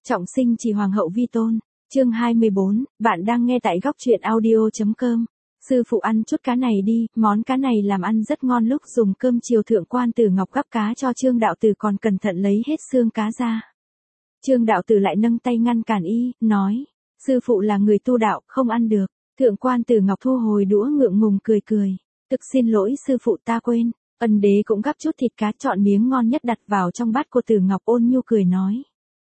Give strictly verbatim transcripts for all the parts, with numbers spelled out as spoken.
Trọng sinh chỉ hoàng hậu vi tôn. Chương hai mươi bốn, bạn đang nghe tại góc truyện audio.com. Sư phụ ăn chút cá này đi, món cá này làm ăn rất ngon. Lúc dùng cơm chiều Thượng Quan Tử Ngọc gắp cá cho Trương Đạo Tử còn cẩn thận lấy hết xương cá ra. Trương Đạo Tử lại nâng tay ngăn cản y, nói, sư phụ là người tu đạo, không ăn được. Thượng Quan Tử Ngọc thu hồi đũa ngượng ngùng cười cười. Thực xin lỗi sư phụ, ta quên. Ân đế cũng gắp chút thịt cá chọn miếng ngon nhất đặt vào trong bát của Tử Ngọc, ôn nhu cười nói.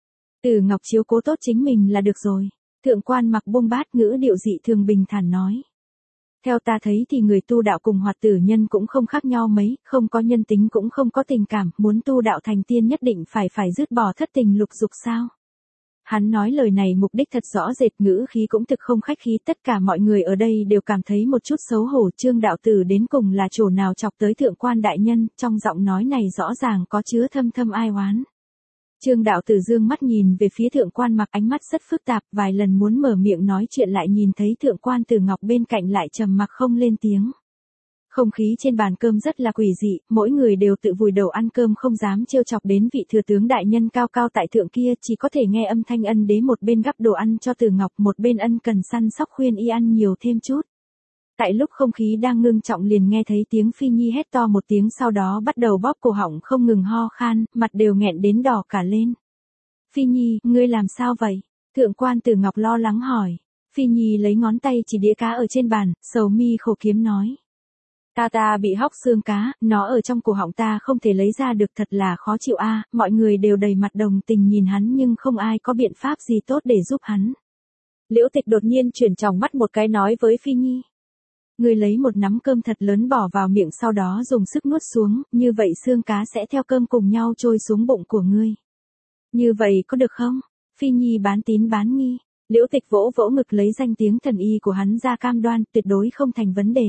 Tử Ngọc chiếu cố tốt chính mình là được rồi. Thượng Quan Mặc buông bát, ngữ điệu dị thường bình thản nói. Theo ta thấy thì người tu đạo cùng hoạt tử nhân cũng không khác nhau mấy, không có nhân tính cũng không có tình cảm, muốn tu đạo thành tiên nhất định phải phải dứt bỏ thất tình lục dục sao. Hắn nói lời này mục đích thật rõ rệt, ngữ khí cũng thực không khách khí, tất cả mọi người ở đây đều cảm thấy một chút xấu hổ. Trương Đạo Tử đến cùng là chỗ nào chọc tới Thượng Quan đại nhân, trong giọng nói này rõ ràng có chứa thâm thâm ai oán. Trương Đạo Tử dương mắt nhìn về phía Thượng Quan Mặc, ánh mắt rất phức tạp, vài lần muốn mở miệng nói chuyện lại nhìn thấy Thượng Quan Tử Ngọc bên cạnh lại trầm mặc không lên tiếng. Không khí trên bàn cơm rất là quỷ dị, mỗi người đều tự vùi đầu ăn cơm không dám trêu chọc đến vị thừa tướng đại nhân cao cao tại thượng kia, chỉ có thể nghe âm thanh ân đế một bên gắp đồ ăn cho Tử Ngọc, một bên ân cần săn sóc khuyên y ăn nhiều thêm chút. Tại lúc không khí đang ngưng trọng liền nghe thấy tiếng Phi Nhi hét to một tiếng, sau đó bắt đầu bóp cổ họng không ngừng ho khan, mặt đều nghẹn đến đỏ cả lên. Phi Nhi, ngươi làm sao vậy? Thượng Quan Tử Ngọc lo lắng hỏi. Phi Nhi lấy ngón tay chỉ đĩa cá ở trên bàn, sầu mi khổ kiếm nói. Ta ta bị hóc xương cá, nó ở trong cổ họng ta không thể lấy ra được, thật là khó chịu a. Mọi người đều đầy mặt đồng tình nhìn hắn nhưng không ai có biện pháp gì tốt để giúp hắn. Liễu Tịch đột nhiên chuyển tròng mắt một cái nói với Phi Nhi. Ngươi lấy một nắm cơm thật lớn bỏ vào miệng, sau đó dùng sức nuốt xuống, như vậy xương cá sẽ theo cơm cùng nhau trôi xuống bụng của ngươi. Như vậy có được không? Phi Nhi bán tín bán nghi. Liễu Tịch vỗ vỗ ngực lấy danh tiếng thần y của hắn ra cam đoan, tuyệt đối không thành vấn đề.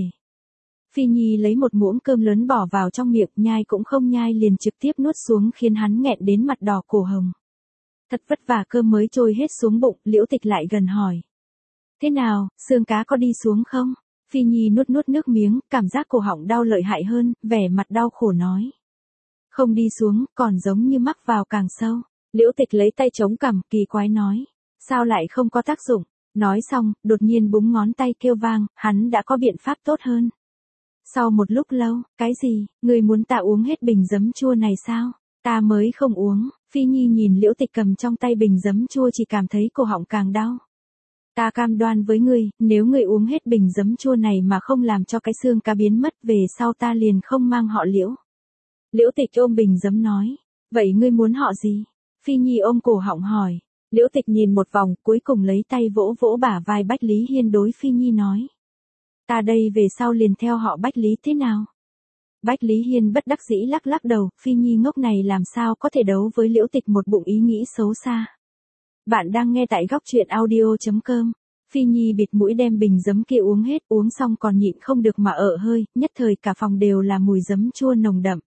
Phi Nhi lấy một muỗng cơm lớn bỏ vào trong miệng, nhai cũng không nhai liền trực tiếp nuốt xuống, khiến hắn nghẹn đến mặt đỏ cổ hồng. Thật vất vả cơm mới trôi hết xuống bụng, Liễu Tịch lại gần hỏi. Thế nào, xương cá có đi xuống không? Phi Nhi nuốt nuốt nước miếng, cảm giác cổ họng đau lợi hại hơn, vẻ mặt đau khổ nói. Không đi xuống, còn giống như mắc vào càng sâu. Liễu Tịch lấy tay chống cằm, kỳ quái nói. Sao lại không có tác dụng? Nói xong, đột nhiên búng ngón tay kêu vang, hắn đã có biện pháp tốt hơn. Sau một lúc lâu, cái gì, người muốn ta uống hết bình giấm chua này sao? Ta mới không uống. Phi Nhi nhìn Liễu Tịch cầm trong tay bình giấm chua chỉ cảm thấy cổ họng càng đau. Ta cam đoan với ngươi, nếu ngươi uống hết bình giấm chua này mà không làm cho cái xương cá biến mất, về sau ta liền không mang họ Liễu. Liễu Tịch ôm bình giấm nói. Vậy ngươi muốn họ gì? Phi Nhi ôm cổ họng hỏi. Liễu Tịch nhìn một vòng, cuối cùng lấy tay vỗ vỗ bả vai Bách Lý Hiên, đối Phi Nhi nói. Ta đây về sau liền theo họ Bách Lý thế nào? Bách Lý Hiên bất đắc dĩ lắc lắc đầu, Phi Nhi ngốc này làm sao có thể đấu với Liễu Tịch một bụng ý nghĩ xấu xa. Bạn đang nghe tại góc truyện audio.com. Phi Nhi bịt mũi đem bình giấm kia uống hết, uống xong còn nhịn không được mà ợ hơi, nhất thời cả phòng đều là mùi giấm chua nồng đậm.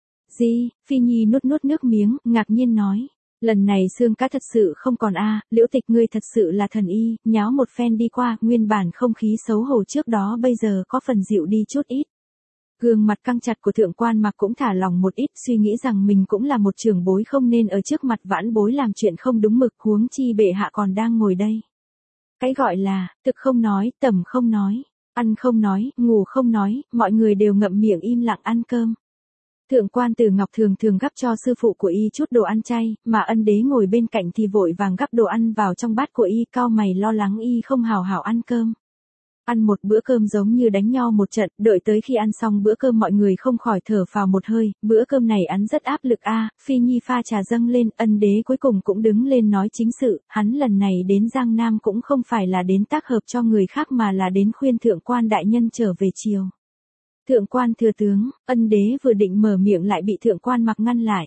Gì? Phi Nhi nuốt nuốt nước miếng, ngạc nhiên nói. Lần này xương cá thật sự không còn a. À, Liễu Tịch ngươi thật sự là thần y, nháo một phen đi qua, nguyên bản không khí xấu hổ trước đó bây giờ có phần dịu đi chút ít. Gương mặt căng chặt của Thượng Quan Mặc cũng thả lòng một ít, suy nghĩ rằng mình cũng là một trưởng bối, không nên ở trước mặt vãn bối làm chuyện không đúng mực, huống chi bệ hạ còn đang ngồi đây. Cái gọi là, thực không nói, tầm không nói, ăn không nói, ngủ không nói, mọi người đều ngậm miệng im lặng ăn cơm. Thượng Quan Tử Ngọc thường thường gắp cho sư phụ của y chút đồ ăn chay, mà ân đế ngồi bên cạnh thì vội vàng gắp đồ ăn vào trong bát của y, cau mày lo lắng y không hào hào ăn cơm. Ăn một bữa cơm giống như đánh nhau một trận, đợi tới khi ăn xong bữa cơm mọi người không khỏi thở phào một hơi, bữa cơm này ăn rất áp lực a. Phi Nhi pha trà dâng lên, ân đế cuối cùng cũng đứng lên nói chính sự, hắn lần này đến Giang Nam cũng không phải là đến tác hợp cho người khác mà là đến khuyên Thượng Quan đại nhân trở về triều. Thượng Quan thừa tướng, ân đế vừa định mở miệng lại bị Thượng Quan Mặc ngăn lại.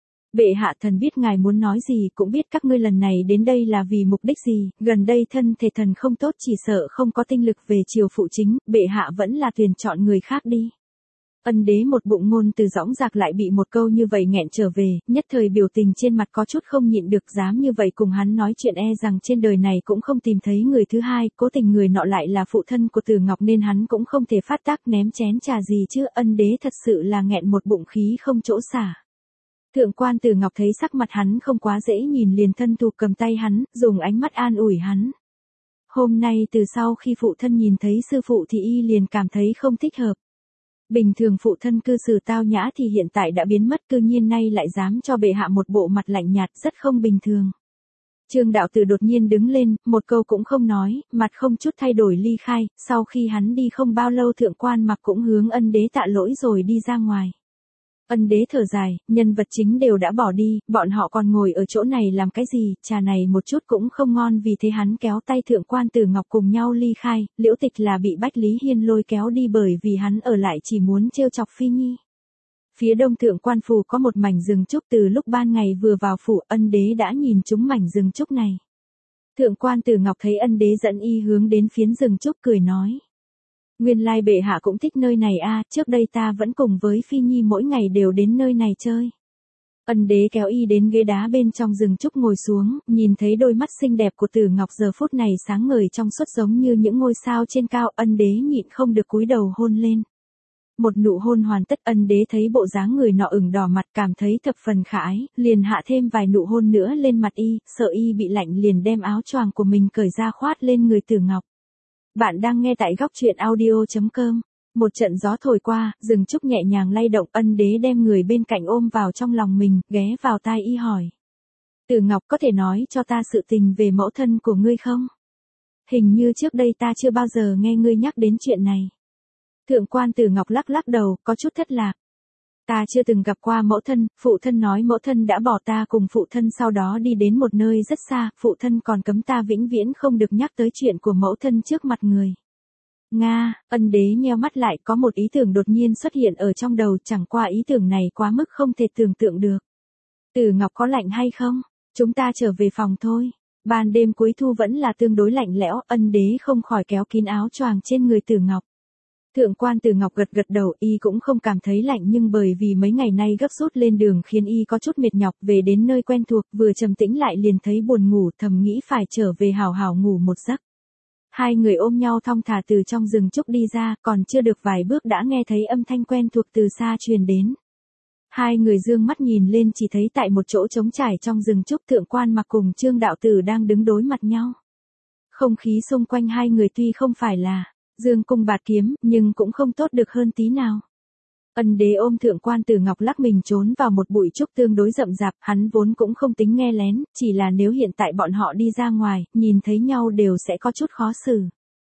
Bệ hạ, thần biết ngài muốn nói gì, cũng biết các ngươi lần này đến đây là vì mục đích gì, gần đây thân thể thần không tốt, chỉ sợ không có tinh lực về triều phụ chính, bệ hạ vẫn là tuyển chọn người khác đi. Ân đế một bụng ngôn từ dõng dạc lại bị một câu như vậy nghẹn trở về, nhất thời biểu tình trên mặt có chút không nhịn được, dám như vậy cùng hắn nói chuyện e rằng trên đời này cũng không tìm thấy người thứ hai, cố tình người nọ lại là phụ thân của Tử Ngọc nên hắn cũng không thể phát tác ném chén trà gì chứ, ân đế thật sự là nghẹn một bụng khí không chỗ xả. Thượng quan Tử Ngọc thấy sắc mặt hắn không quá dễ nhìn liền thân thủ cầm tay hắn, dùng ánh mắt an ủi hắn. Hôm nay từ sau khi phụ thân nhìn thấy sư phụ thì y liền cảm thấy không thích hợp. Bình thường phụ thân cư xử tao nhã thì hiện tại đã biến mất, cư nhiên nay lại dám cho bệ hạ một bộ mặt lạnh nhạt, rất không bình thường. Trương đạo tử đột nhiên đứng lên, một câu cũng không nói, mặt không chút thay đổi ly khai, sau khi hắn đi không bao lâu Thượng quan Mặc cũng hướng Ân Đế tạ lỗi rồi đi ra ngoài. Ân Đế thở dài, nhân vật chính đều đã bỏ đi, bọn họ còn ngồi ở chỗ này làm cái gì, trà này một chút cũng không ngon, vì thế hắn kéo tay Thượng quan Tử Ngọc cùng nhau ly khai, Liễu Tịch là bị Bách Lý Hiên lôi kéo đi bởi vì hắn ở lại chỉ muốn trêu chọc Phi Nhi. Phía đông Thượng quan phủ có một mảnh rừng trúc, từ lúc ban ngày vừa vào phủ Ân Đế đã nhìn trúng mảnh rừng trúc này. Thượng quan Tử Ngọc thấy Ân Đế dẫn y hướng đến phiến rừng trúc cười nói. Nguyên lai bệ hạ cũng thích nơi này a, trước đây ta vẫn cùng với Phi Nhi mỗi ngày đều đến nơi này chơi. Ân Đế kéo y đến ghế đá bên trong rừng trúc ngồi xuống, nhìn thấy đôi mắt xinh đẹp của Tử Ngọc giờ phút này sáng ngời trong suốt giống như những ngôi sao trên cao, Ân Đế nhịn không được cúi đầu hôn lên. Một nụ hôn hoàn tất, Ân Đế thấy bộ dáng người nọ ửng đỏ mặt cảm thấy thập phần khả ái, liền hạ thêm vài nụ hôn nữa lên mặt y, sợ y bị lạnh liền đem áo choàng của mình cởi ra khoát lên người Tử Ngọc. Bạn đang nghe tại góc truyện audio chấm com. Một trận gió thổi qua, rừng trúc nhẹ nhàng lay động, Ân Đế đem người bên cạnh ôm vào trong lòng mình, ghé vào tai y hỏi. Tử Ngọc, có thể nói cho ta sự tình về mẫu thân của ngươi không? Hình như trước đây ta chưa bao giờ nghe ngươi nhắc đến chuyện này. Thượng quan Tử Ngọc lắc lắc đầu, có chút thất lạc. Ta chưa từng gặp qua mẫu thân, phụ thân nói mẫu thân đã bỏ ta cùng phụ thân sau đó đi đến một nơi rất xa, phụ thân còn cấm ta vĩnh viễn không được nhắc tới chuyện của mẫu thân trước mặt người. Nga, Ân Đế nheo mắt lại, có một ý tưởng đột nhiên xuất hiện ở trong đầu, chẳng qua ý tưởng này quá mức không thể tưởng tượng được. Tử Ngọc có lạnh hay không? Chúng ta trở về phòng thôi. Ban đêm cuối thu vẫn là tương đối lạnh lẽo, Ân Đế không khỏi kéo kín áo choàng trên người Tử Ngọc. Thượng quan Tử Ngọc gật gật đầu, y cũng không cảm thấy lạnh nhưng bởi vì mấy ngày nay gấp rút lên đường khiến y có chút mệt nhọc, về đến nơi quen thuộc vừa trầm tĩnh lại liền thấy buồn ngủ, thầm nghĩ phải trở về hào hào ngủ một giấc. Hai người ôm nhau thong thả từ trong rừng trúc đi ra, còn chưa được vài bước đã nghe thấy âm thanh quen thuộc từ xa truyền đến. Hai người dương mắt nhìn lên chỉ thấy tại một chỗ trống trải trong rừng trúc Thượng quan Mặc cùng Trương đạo tử đang đứng đối mặt nhau. Không khí xung quanh hai người tuy không phải là dương cung bạt kiếm, nhưng cũng không tốt được hơn tí nào. Ân Đế ôm Thượng quan Tử Ngọc lắc mình trốn vào một bụi trúc tương đối rậm rạp, hắn vốn cũng không tính nghe lén, chỉ là nếu hiện tại bọn họ đi ra ngoài, nhìn thấy nhau đều sẽ có chút khó xử.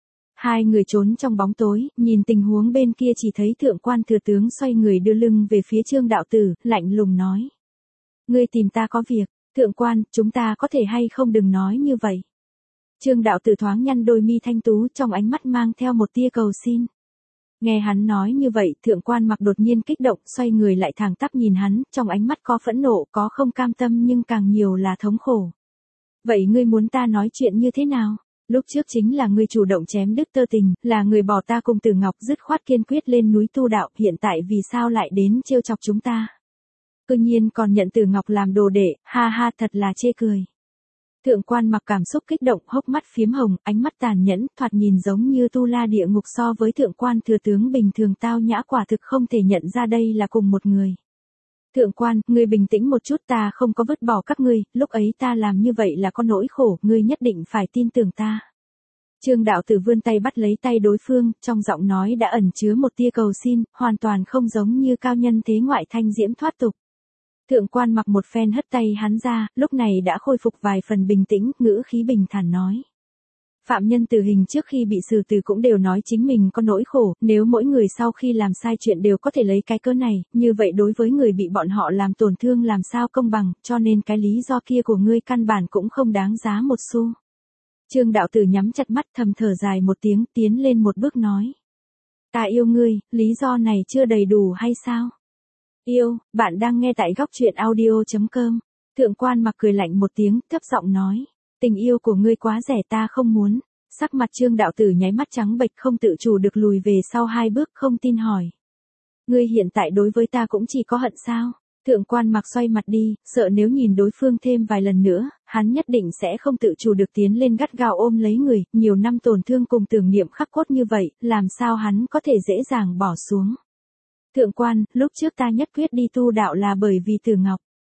Hai người trốn trong bóng tối, nhìn tình huống bên kia chỉ thấy Thượng quan thừa tướng xoay người đưa lưng về phía Trương đạo tử, lạnh lùng nói. Ngươi tìm ta có việc, Thượng quan, chúng ta có thể hay không đừng nói như vậy. Trương đạo tử thoáng nhăn đôi mi thanh tú, trong ánh mắt mang theo một tia cầu xin. Nghe hắn nói như vậy, Thượng quan Mặc đột nhiên kích động, xoay người lại thẳng tắp nhìn hắn, trong ánh mắt có phẫn nộ, có không cam tâm nhưng càng nhiều là thống khổ. Vậy ngươi muốn ta nói chuyện như thế nào? Lúc trước chính là ngươi chủ động chém đứt tơ tình, là người bỏ ta cùng Tử Ngọc dứt khoát kiên quyết lên núi tu đạo, hiện tại vì sao lại đến trêu chọc chúng ta? Cư nhiên còn nhận Tử Ngọc làm đồ đệ, ha ha, thật là chê cười. Thượng quan Mặc cảm xúc kích động, hốc mắt phiếm hồng, ánh mắt tàn nhẫn, thoạt nhìn giống như tu la địa ngục, so với Thượng quan thừa tướng bình thường tao nhã quả thực không thể nhận ra đây là cùng một người. Thượng quan, ngươi bình tĩnh một chút, ta không có vứt bỏ các ngươi, lúc ấy ta làm như vậy là có nỗi khổ, ngươi nhất định phải tin tưởng ta. Trương đạo tử vươn tay bắt lấy tay đối phương, trong giọng nói đã ẩn chứa một tia cầu xin, hoàn toàn không giống như cao nhân thế ngoại thanh diễm thoát tục. Thượng quan Mặc một phen hất tay hắn ra, lúc này đã khôi phục vài phần bình tĩnh, ngữ khí bình thản nói. Phạm nhân tử hình trước khi bị xử tử cũng đều nói chính mình có nỗi khổ, nếu mỗi người sau khi làm sai chuyện đều có thể lấy cái cớ này, như vậy đối với người bị bọn họ làm tổn thương làm sao công bằng, cho nên cái lý do kia của ngươi căn bản cũng không đáng giá một xu. Trương đạo tử nhắm chặt mắt thầm thở dài một tiếng, tiến lên một bước nói. Ta yêu ngươi, lý do này chưa đầy đủ hay sao? Yêu, bạn đang nghe tại góc truyện audio chấm com. Thượng quan Mặc cười lạnh một tiếng, thấp giọng nói. Tình yêu của ngươi quá rẻ, ta không muốn. Sắc mặt Trương đạo tử nháy mắt trắng bệch, không tự chủ được lùi về sau hai bước, không tin hỏi. Ngươi hiện tại đối với ta cũng chỉ có hận sao? Thượng quan Mặc xoay mặt đi, sợ nếu nhìn đối phương thêm vài lần nữa, hắn nhất định sẽ không tự chủ được tiến lên gắt gao ôm lấy người, nhiều năm tổn thương cùng tưởng niệm khắc cốt như vậy, làm sao hắn có thể dễ dàng bỏ xuống. Thượng quan, lúc trước ta nhất quyết đi tu đạo là bởi vì Tử Ngọc.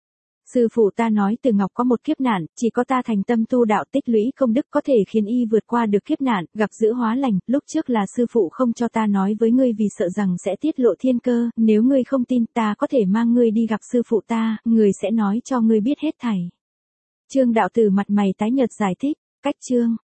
Sư phụ ta nói Từ Ngọc có một kiếp nạn, chỉ có ta thành tâm tu đạo tích lũy công đức có thể khiến y vượt qua được kiếp nạn, gặp dữ hóa lành, lúc trước là sư phụ không cho ta nói với ngươi vì sợ rằng sẽ tiết lộ thiên cơ, nếu ngươi không tin ta có thể mang ngươi đi gặp sư phụ ta, người sẽ nói cho ngươi biết hết thảy. Trương đạo tử mặt mày tái nhợt giải thích, cách chương.